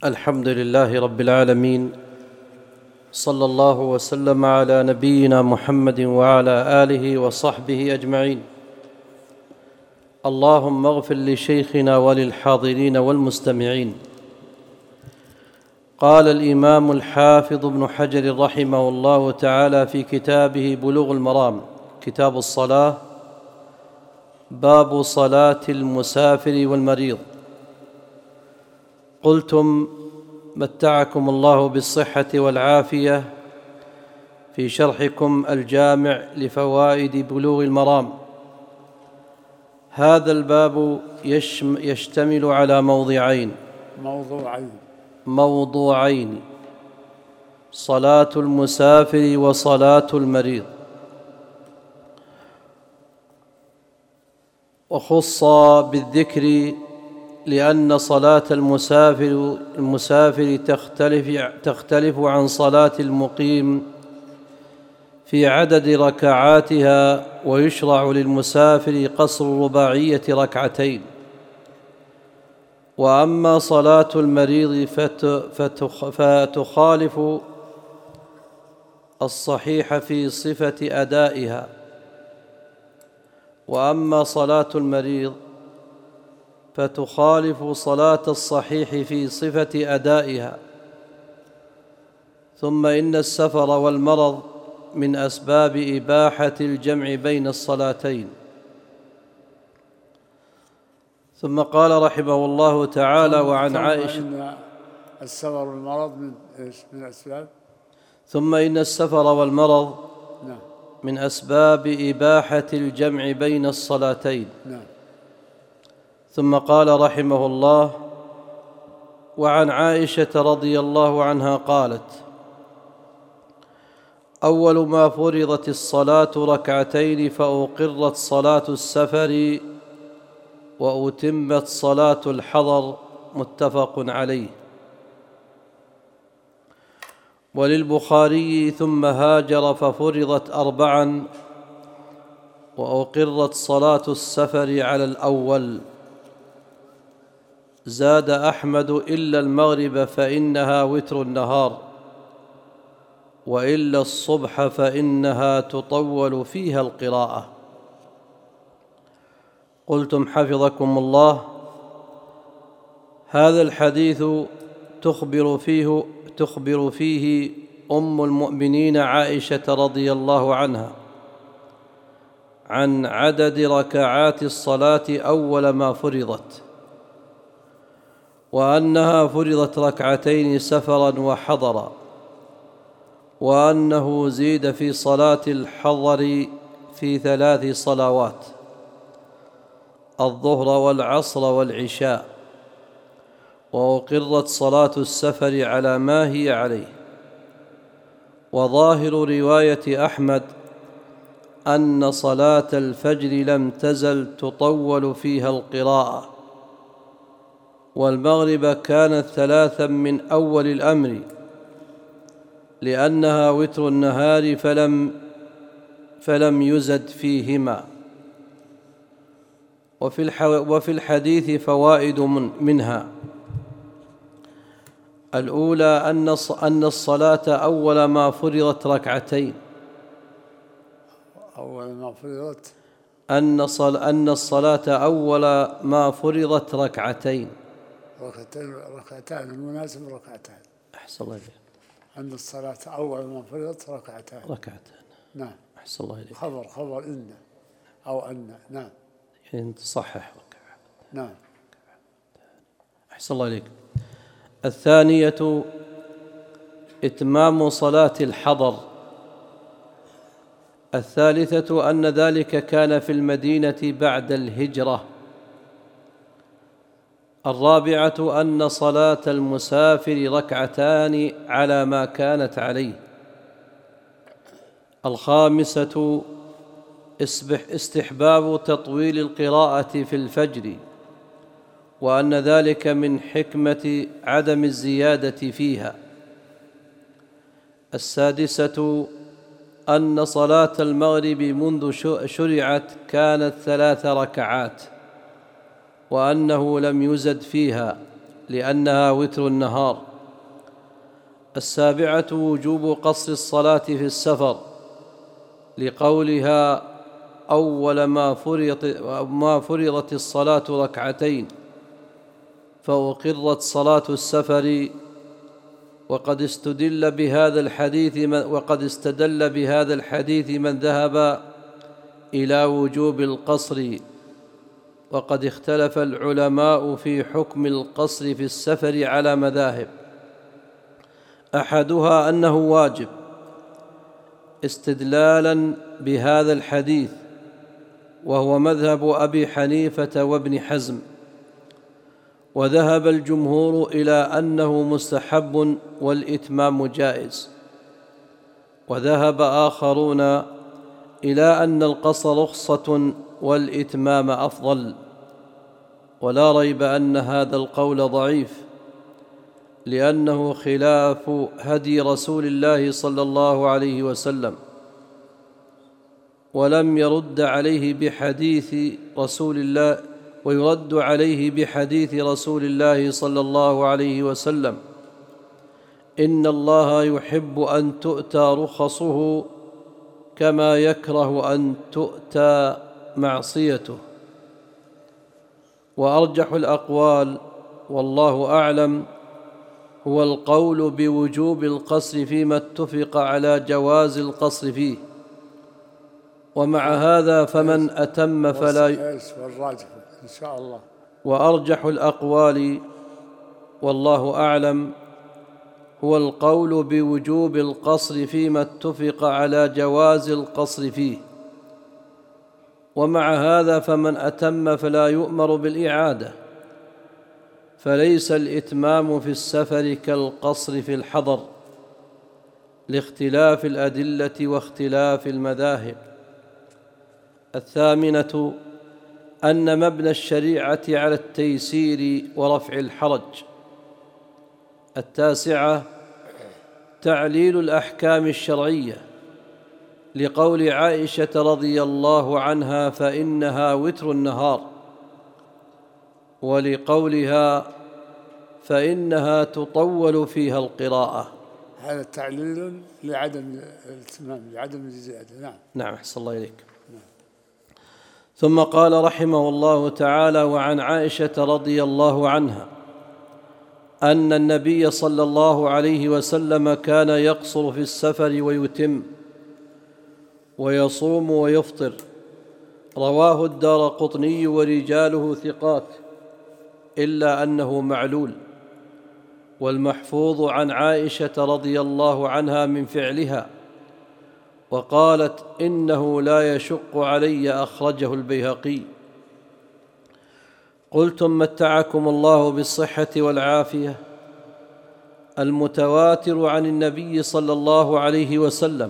الحمد لله رب العالمين، صلى الله وسلم على نبينا محمد وعلى آله وصحبه أجمعين. اللهم اغفر لشيخنا وللحاضرين والمستمعين. قال الإمام الحافظ ابن حجر رحمه الله تعالى في كتابه بلوغ المرام، كتاب الصلاة، باب صلاة المسافر والمريض. قلتم متعكم الله بالصحة والعافية في شرحكم الجامع لفوائد بلوغ المرام. هذا الباب يشتمل على موضوعين: صلاة المسافر وصلاة المريض. وخص بالذكر لأن صلاة المسافر تختلف عن صلاة المقيم في عدد ركعاتها، ويشرع للمسافر قصر الرباعية ركعتين. وأما صلاة المريض فتخالف الصحيح في صفة أدائها. وأما صلاة المريض فتخالف صلاة الصحيح في صفة أدائها. ثم إن السفر والمرض من أسباب إباحة الجمع بين الصلاتين. ثم قال رحمه الله تعالى: وعن عائشة. السفر والمرض من أسباب. ثم إن السفر والمرض من أسباب إباحة الجمع بين الصلاتين. ثم قال رحمه الله: وعن عائشة رضي الله عنها قالت: أول ما فرضت الصلاة ركعتين، فأقرت صلاة السفر وأتمت صلاة الحضر. متفق عليه. وللبخاري: ثم هاجر ففرضت 4 وأقرت صلاة السفر على الأول. زاد أحمد: إلا المغرب فإنها وتر النهار، وإلا الصبح فإنها تطول فيها القراءة. قلتم حفظكم الله: هذا الحديث تخبر فيه أم المؤمنين عائشة رضي الله عنها عن عدد ركعات الصلاة أول ما فرضت، وأنها فرضت ركعتين سفرا وحضرا، وأنه زيد في صلاة الحضر في 3 صلوات: الظهر والعصر والعشاء. وأقرت صلاة السفر على ما هي عليه. وظاهر رواية أحمد أن صلاة الفجر لم تزل تطول فيها القراءة. والمغرب كانت 3 من أول الأمر، لأنها وتر النهار فلم يزد فيهما. وفي الحديث فوائد منها: الأولى أن الصلاة أول ما فرضت ركعتين. أن الصلاة أول ما فرضت ركعتين. ركعتان المناسب ركعتان. أحسن الله إليك. أن الصلاة أول ما فرضت ركعتان. نعم. أحسن الله إليك. خبر إن أو أن. نعم. يعني تصحح. نعم. أحسن الله إليك. الثانية إتمام صلاة الحضر. الثالثة أن ذلك كان في المدينة بعد الهجرة. الرابعة أن صلاة المسافر ركعتان على ما كانت عليه. الخامسة استحباب تطويل القراءة في الفجر، وأن ذلك من حكمة عدم الزيادة فيها. السادسة أن صلاة المغرب منذ شرعت كانت 3 ركعات، وأنه لم يزد فيها، لأنها وتر النهار. 7 وجوب قصر الصلاة في السفر، لقولها أول ما فرضت الصلاة 2 فأقرت صلاة السفر. وقد استدل بهذا الحديث من ذهب إلى وجوب القصر. وقد اختلف العلماء في حكم القصر في السفر على مذاهب، أحدها أنه واجب استدلالا بهذا الحديث، وهو مذهب أبي حنيفة وابن حزم. وذهب الجمهور إلى أنه مستحب والإتمام جائز. وذهب آخرون إلى أن القصر رخصة والإتمام أفضل. ولا ريب أن هذا القول ضعيف، لأنه خلاف هدي رسول الله صلى الله عليه وسلم، ولم يرد عليه بحديث رسول الله، ويرد عليه بحديث رسول الله صلى الله عليه وسلم: إن الله يحب أن تؤتى رخصه كما يكره أن تؤتى معصيته. وأرجح الأقوال والله أعلم هو القول بوجوب القصر فيما اتفق على جواز القصر فيه. ومع هذا فمن أتم فلا إن شاء الله. وأرجح الأقوال والله أعلم هو القول بوجوب القصر فيما اتفق على جواز القصر فيه. ومع هذا فمن أتم فلا يؤمر بالإعادة، فليس الإتمام في السفر كالقصر في الحضر، لاختلاف الأدلة واختلاف المذاهب. 8 أن مبنى الشريعة على التيسير ورفع الحرج. 9 تعليل الأحكام الشرعية، لقول عائشة رضي الله عنها: فإنها وتر النهار، ولقولها: فإنها تطول فيها القراءة. هذا تعليل لعدم الاتمام، لعدم الزيادة. نعم أحسن الله إليك. ثم قال رحمه الله تعالى: وعن عائشة رضي الله عنها أن النبي صلى الله عليه وسلم كان يقصر في السفر ويتم، ويصوم ويفطر. رواه الدارقطني ورجاله ثقات، إلا أنه معلول. والمحفوظ عن عائشة رضي الله عنها من فعلها، وقالت: إنه لا يشق علي، أخرجه البيهقي. قلتم: متعكم الله بالصحة والعافية. المتواتر عن النبي صلى الله عليه وسلم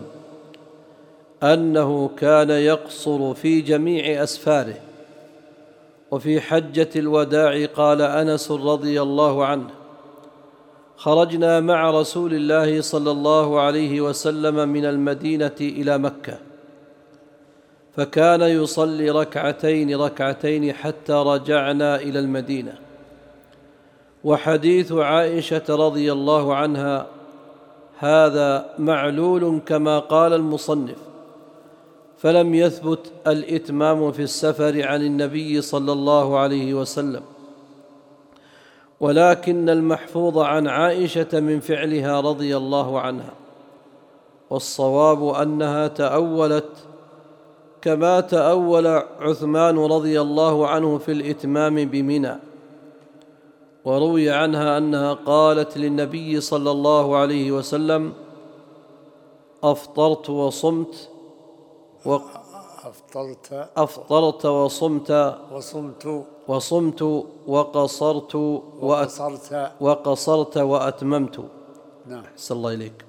أنه كان يقصر في جميع أسفاره. وفي حجة الوداع قال أنس رضي الله عنه: خرجنا مع رسول الله صلى الله عليه وسلم من المدينة إلى مكة، فكان يصلي ركعتين حتى رجعنا إلى المدينة. وحديث عائشة رضي الله عنها هذا معلول كما قال المصنف، فلم يثبت الإتمام في السفر عن النبي صلى الله عليه وسلم، ولكن المحفوظ عن عائشة من فعلها رضي الله عنها. والصواب أنها تأولت كما تأول عثمان رضي الله عنه في الإتمام بمنى. وروي عنها أنها قالت للنبي صلى الله عليه وسلم: أفطرت وصمت وصمت وقصرت وأتممت. نعم. أحسن الله إليك.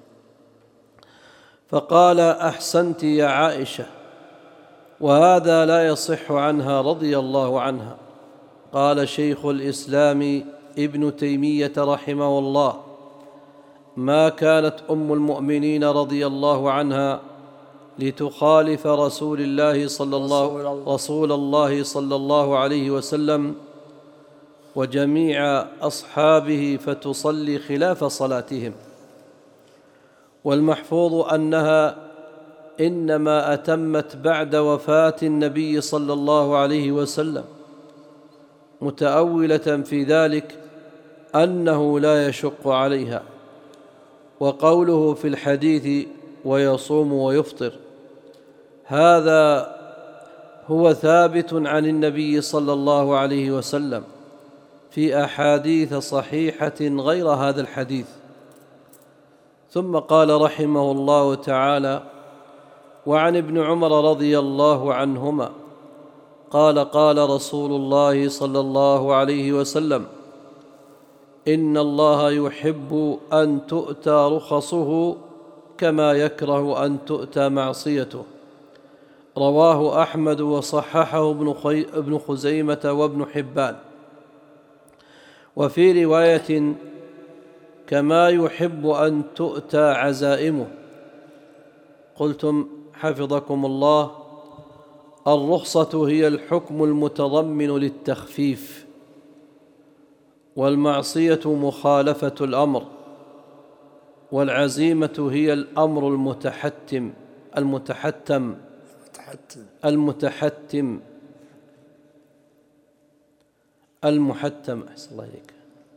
فقال: أحسنت يا عائشة. وهذا لا يصح عنها رضي الله عنها. قال شيخ الإسلام ابن تيمية رحمه الله: ما كانت أم المؤمنين رضي الله عنها لتخالف رسول الله صلى الله عليه وسلم وجميع أصحابه فتصلي خلاف صلاتهم. والمحفوظ أنها إنما أتمت بعد وفاة النبي صلى الله عليه وسلم، متأولة في ذلك أنه لا يشق عليها. وقوله في الحديث ويصوم ويفطر هذا هو ثابت عن النبي صلى الله عليه وسلم في أحاديث صحيحة غير هذا الحديث. ثم قال رحمه الله تعالى: وعن ابن عمر رضي الله عنهما قال: قال رسول الله صلى الله عليه وسلم: إن الله يحب أن تؤتى رخصه كما يكره أن تؤتى معصيته. رواه أحمد وصححه ابن خزيمة وابن حبان. وفي رواية: كما يحب أن تؤتى عزائمه. قلتم حفظكم الله: الرخصة هي الحكم المتضمن للتخفيف، والمعصية مخالفة الأمر، والعزيمة هي الأمر المتحتم أحسن الله إليك.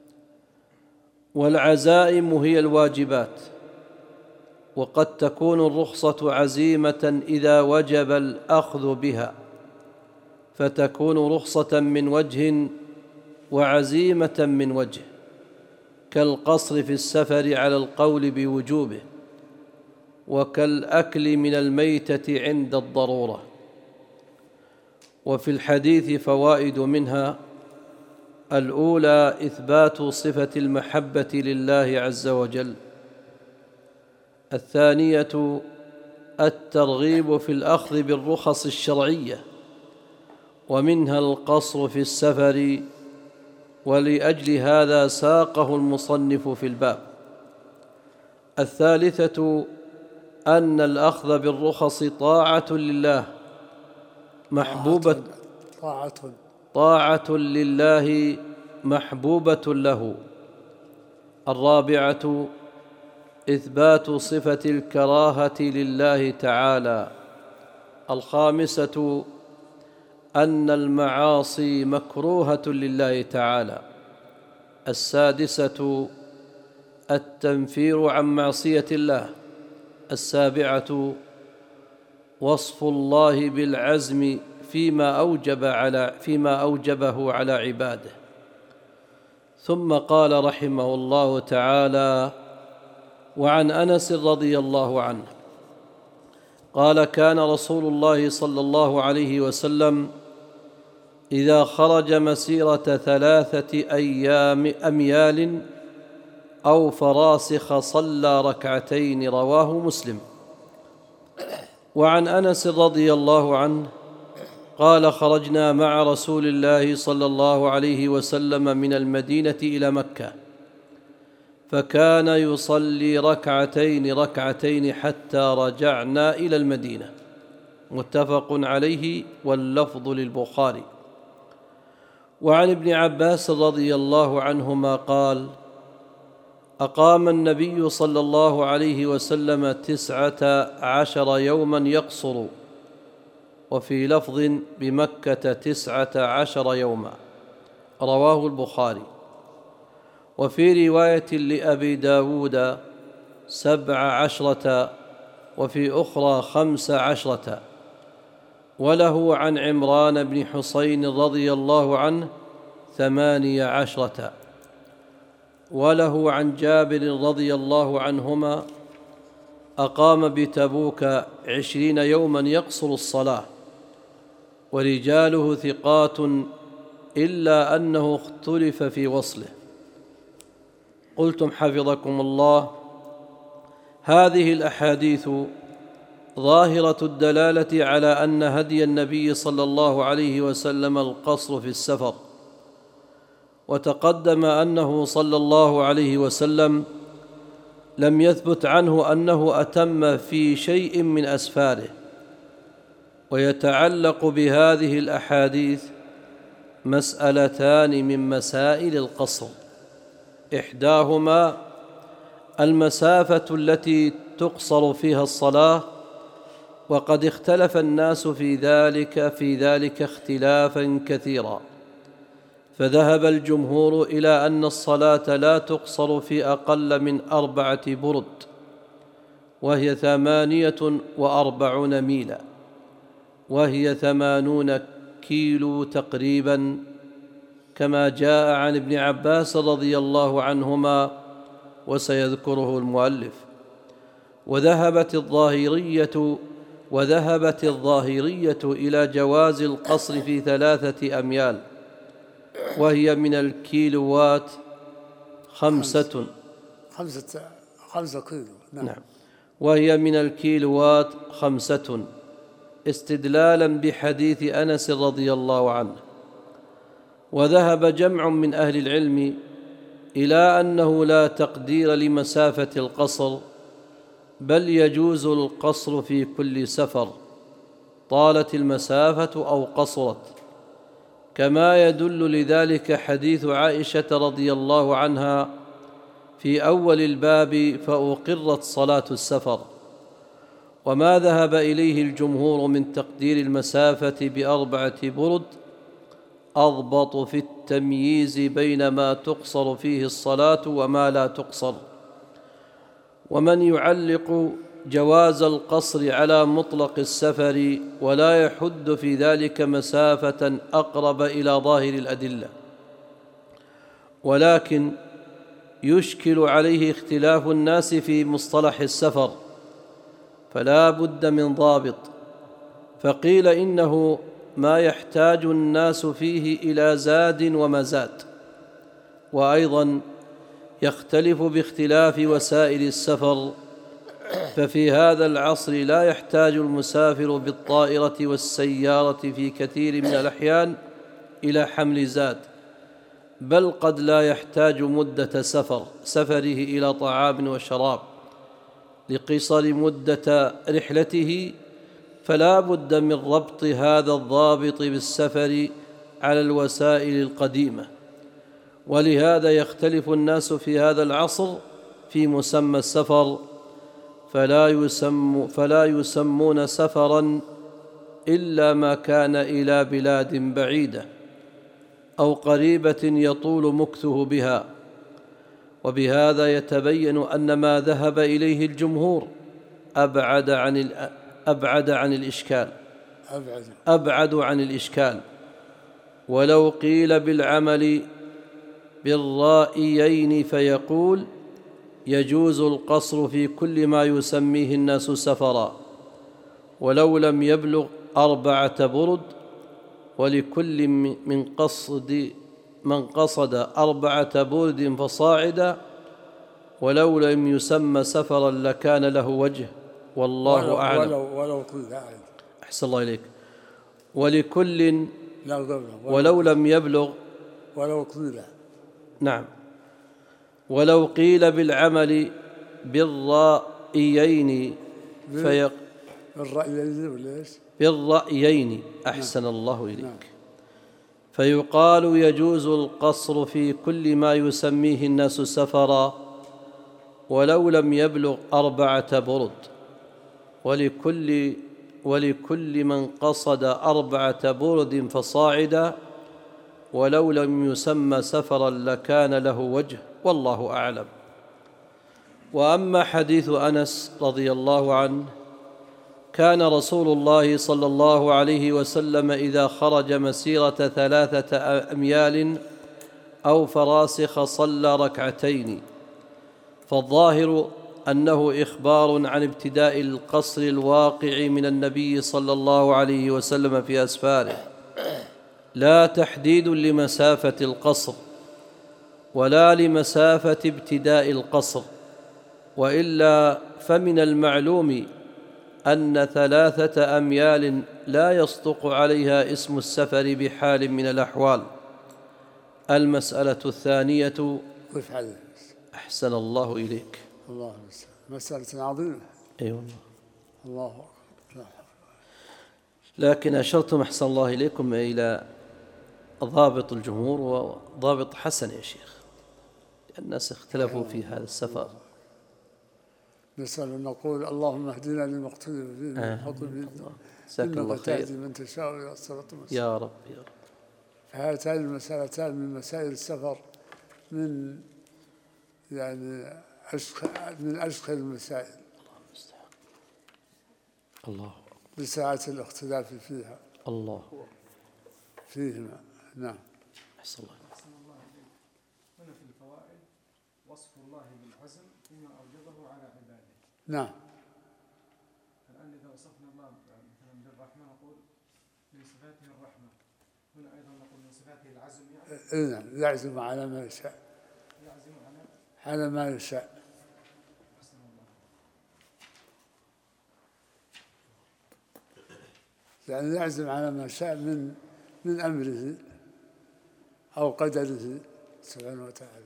والعزائم هي الواجبات. وقد تكون الرخصة عزيمة إذا وجب الأخذ بها، فتكون رخصة من وجه وعزيمة من وجه، كالقصر في السفر على القول بوجوبه، وكالأكل من الميتة عند الضرورة. وفي الحديث فوائد، منها: الأولى إثبات صفة المحبة لله عز وجل. الثانية الترغيب في الأخذ بالرخص الشرعية، ومنها القصر في السفر، ولأجل هذا ساقه المصنف في الباب. الثالثة أن الأخذ بالرخص طاعة لله طاعة لله محبوبة له. الرابعة إثبات صفة الكراهة لله تعالى. الخامسة أن المعاصي مكروهة لله تعالى. السادسة التنفير عن معصية الله. السابعة وصف الله بالعزم فيما أوجبه على عباده. ثم قال رحمه الله تعالى: وعن أنس رضي الله عنه قال: كان رسول الله صلى الله عليه وسلم إذا خرج مسيرة 3 أميال أو فراسخ صلى ركعتين. رواه مسلم. وعن أنس رضي الله عنه قال: خرجنا مع رسول الله صلى الله عليه وسلم من المدينة إلى مكة، فكان يصلي ركعتين حتى رجعنا إلى المدينة. متفق عليه، واللفظ للبخاري. وعن ابن عباس رضي الله عنهما قال: أقام النبي صلى الله عليه وسلم 19 يوما يقصر، وفي لفظ بمكة 19 يوما. رواه البخاري. وفي رواية لأبي داود 17، وفي أخرى 15. وله عن عمران بن حسين رضي الله عنه 18. وله عن جابر رضي الله عنهما أقام بتبوك 20 يوما يقصر الصلاة، ورجاله ثقات إلا أنه اختلف في وصله. قلتم حفظكم الله: هذه الأحاديث ظاهرة الدلالة على أن هدي النبي صلى الله عليه وسلم القصر في السفر. وتقدم أنه صلى الله عليه وسلم لم يثبت عنه أنه أتم في شيء من أسفاره. ويتعلق بهذه الأحاديث مسألتان من مسائل القصر، إحداهما المسافة التي تقصر فيها الصلاة، وقد اختلف الناس في ذلك اختلافا كثيرا، فذهب الجمهور إلى أن الصلاة لا تقصر في أقل من 4 برد، وهي 48 ميلا، وهي 80 كيلو تقريبا، كما جاء عن ابن عباس رضي الله عنهما وسيذكره المؤلف. وذهبت الظاهرية إلى جواز القصر في 3 أميال، وهي من الكيلوات 5 كيلو. نعم، وهي من الكيلوات 5، استدلالا بحديث أنس رضي الله عنه. وذهب جمع من أهل العلم إلى أنه لا تقدير لمسافة القصر، بل يجوز القصر في كل سفر طالت المسافة أو قصرت، كما يدل لذلك حديث عائشة رضي الله عنها في أول الباب: فأقرت صلاة السفر. وما ذهب إليه الجمهور من تقدير المسافة ب4 برد أضبط في التمييز بين ما تقصر فيه الصلاة وما لا تقصر. ومن يعلق جواز القصر على مطلق السفر ولا يحد في ذلك مسافة أقرب إلى ظاهر الأدلة، ولكن يشكل عليه اختلاف الناس في مصطلح السفر، فلا بد من ضابط. فقيل إنه ما يحتاج الناس فيه إلى زاد ومزاد، وأيضا يختلف باختلاف وسائل السفر، ففي هذا العصر لا يحتاج المسافر بالطائرة والسيارة في كثير من الأحيان إلى حمل زاد، بل قد لا يحتاج مدة سفره إلى طعام وشراب لقصر مدة رحلته، فلا بد من ربط هذا الضابط بالسفر على الوسائل القديمة. ولهذا يختلف الناس في هذا العصر في مسمى السفر، فلا يسمون سفرا إلا ما كان إلى بلاد بعيدة أو قريبة يطول مكثه بها. وبهذا يتبين أن ما ذهب إليه الجمهور أبعد عن الإشكال. ولو قيل بالعمل بالرائيين فيقول: يجوز القصر في كل ما يسميه الناس سفرا، ولو لم يبلغ 4 برد، ولكل من قصد 4 برد فصاعدا، ولو لم يسمى سفرا لكان له وجه، والله أعلم. ولو قيل أحسن الله إليك. ولكل ولو لم يبلغ ولو قيل نعم. ولو قيل بالعمل بالرأيين بالرأيين أحسن الله إليك، فيقال: يجوز القصر في كل ما يسميه الناس سفرا، ولو لم يبلغ 4 برد، ولكل من قصد 4 برد فصاعدا، ولو لم يسمى سفرا لكان له وجه، والله أعلم. وأما حديث أنس رضي الله عنه: كان رسول الله صلى الله عليه وسلم إذا خرج مسيرة 3 أميال أو فراسخ صلى 2 ركعتين، فالظاهر أنه إخبار عن ابتداء القصر الواقع من النبي صلى الله عليه وسلم في أسفاره، لا تحديد لمسافة القصر ولا لمسافة ابتداء القصر، وإلا فمن المعلوم أن 3 أميال لا يصدق عليها اسم السفر بحال من الأحوال. المسألة الثانية. أحسن الله إليك. الله مسألة عظيمة. أي والله. الله أكبر. لكن أشرتم أحسن الله إليكم إلى ضابط الجمهور وضابط حسن يا شيخ، الناس اختلفوا في هذا السفر. نسأل نقول اللهم اهدنا لما اختلف فيه من الحق بإذنك إنك تهدي من تشاء إلى صراط مستقيم. يا رب يا رب. فهاتان المسألتان من مسائل السفر، من يعني من أشكل المسائل. الله بساعة الاختلاف فيها. الله فيهما. نعم. أحسن الله. هنا في الفوائد وصف الله بالعزم فيما أوجبه على عباده. نعم. الآن إذا وصفنا الله مثلا بالرحمة نقول من صفاته الرحمة، هنا أيضا نقول من صفاته العزم يعني. نعم، يعزم على ما يشاء. يعزم على ما يشاء. يعني يعزم على ما شاء من أمره أو قدره سبحانه وتعالى.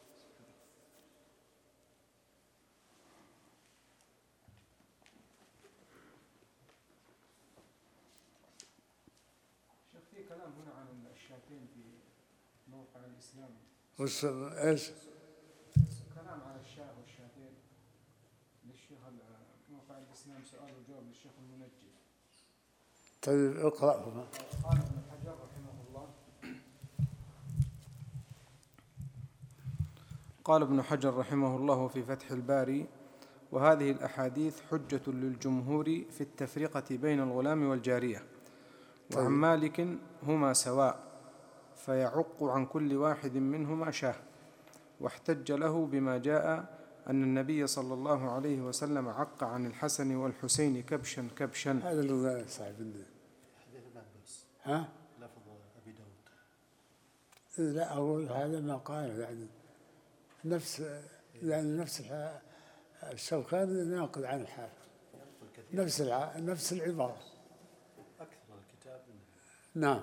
شيخ في كلام هنا عن الشاتين في موقع الإسلام. إيش؟ كلام عن الشاه والشاتين للشيخ موقع الإسلام، سؤال وجواب للشيخ المنجد. طيب اقرأهما. قال ابن حجر رحمه الله قال ابن حجر رحمه الله في فتح الباري: وهذه الأحاديث حجة للجمهور في التفرقة بين الغلام والجارية، وعن مالك هما سواء، فيعق عن كل واحد منهما شاه، واحتج له بما جاء أن النبي صلى الله عليه وسلم عق عن الحسن والحسين كبشا كبشا. هذا اللي قال صاحب الدين. ها؟ لفظ أبي داود. لا أقول هذا ما قال، يعني نفس الشوكاني ناقل عن الحال، نفس العبارة. أكثر الكتاب. نعم.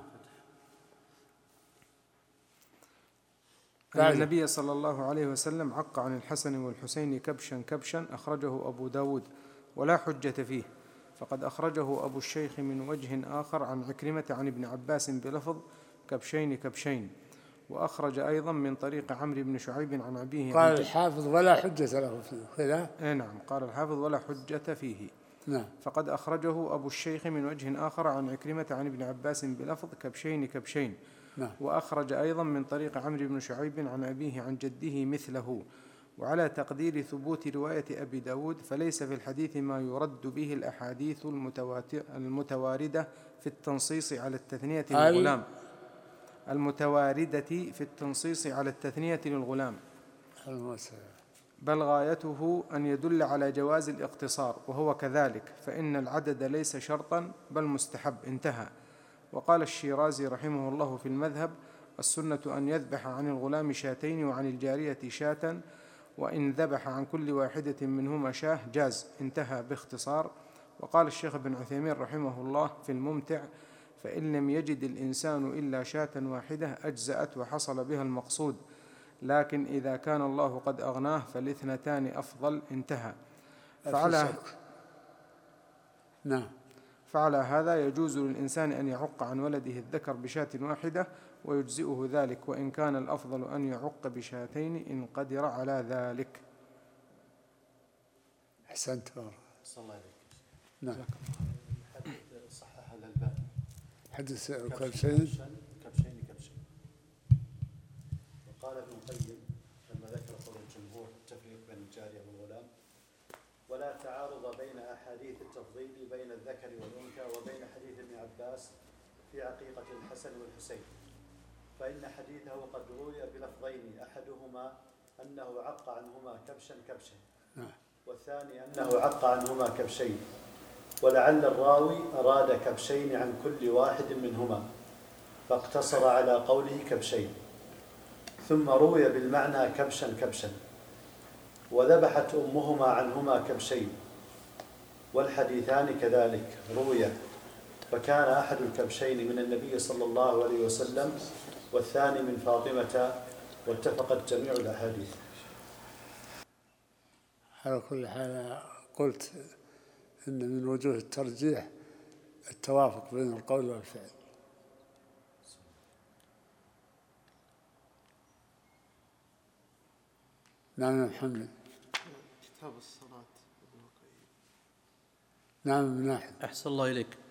أن النبي صلى الله عليه وسلم عق عن الحسن والحسين كبشا كبشا، أخرجه أبو داود ولا حجة فيه، فقد أخرجه أبو الشيخ من وجه آخر عن عكرمة عن ابن عباس بلفظ كبشين كبشين، وأخرج أيضا من طريق عمرو بن شعيب عن أبيه. قال الحافظ ولا حجة له فيه. نعم، قال الحافظ ولا حجة فيه. نعم. فقد أخرجه أبو الشيخ من وجه آخر عن عكرمة عن ابن عباس بلفظ كبشين كبشين. نعم. وأخرج أيضا من طريق عمرو بن شعيب عن أبيه عن جده مثله. وعلى تقدير ثبوت رواية أبي داود فليس في الحديث ما يرد به الأحاديث المتواردة في التنصيص على التثنية للغلام، المتواردة في التنصيص على التثنية للغلام، بل غايته أن يدل على جواز الاقتصار، وهو كذلك، فإن العدد ليس شرطا بل مستحب. انتهى. وقال الشيرازي رحمه الله في المذهب: السنة أن يذبح عن الغلام شاتين وعن الجارية شاة، وإن ذبح عن كل واحدة منهما شاه جاز. انتهى باختصار. وقال الشيخ ابن عثيمين رحمه الله في الممتع: فإن لم يجد الإنسان إلا شاة واحدة أجزأت وحصل بها المقصود، لكن إذا كان الله قد أغناه فالاثنتان أفضل. انتهى. فعلى هذا يجوز للإنسان أن يعق عن ولده الذكر بشاة واحدة ويجزئه ذلك، وإن كان الأفضل أن يعق بشاتين إن قدر على ذلك. أحسنت. صلى الله عليك. نعم. حدث صحح الألباني حدث كبشين كبشين. وقال ابن القيم لما ذكر قول الجمهور التفريق بين الجارية والغلام: ولا تعارض بين أحاديث التفضيل بين الذكر والأنثى وبين حديث ابن عباس في عقيقة الحسن والحسين، فإن حديثه قد روي بلفظين، أحدهما أنه عق عنهما كبشا كبشا، والثاني أنه عق عنهما كبشين، ولعل الراوي أراد كبشين عن كل واحد منهما فاقتصر على قوله كبشين، ثم روي بالمعنى كبشا كبشا، وذبحت أمهما عنهما كبشين، والحديثان كذلك روي، فكان أحد الكبشين من النبي صلى الله عليه وسلم والثاني من فاطمة، واتفقت جميع الأحاديث. على كل حال قلت إن من وجوه الترجيح التوافق بين القول والفعل. نعم يا محمد. كتاب الصلاة ابن القيم. نعم من ناحية. أحسن الله إليك.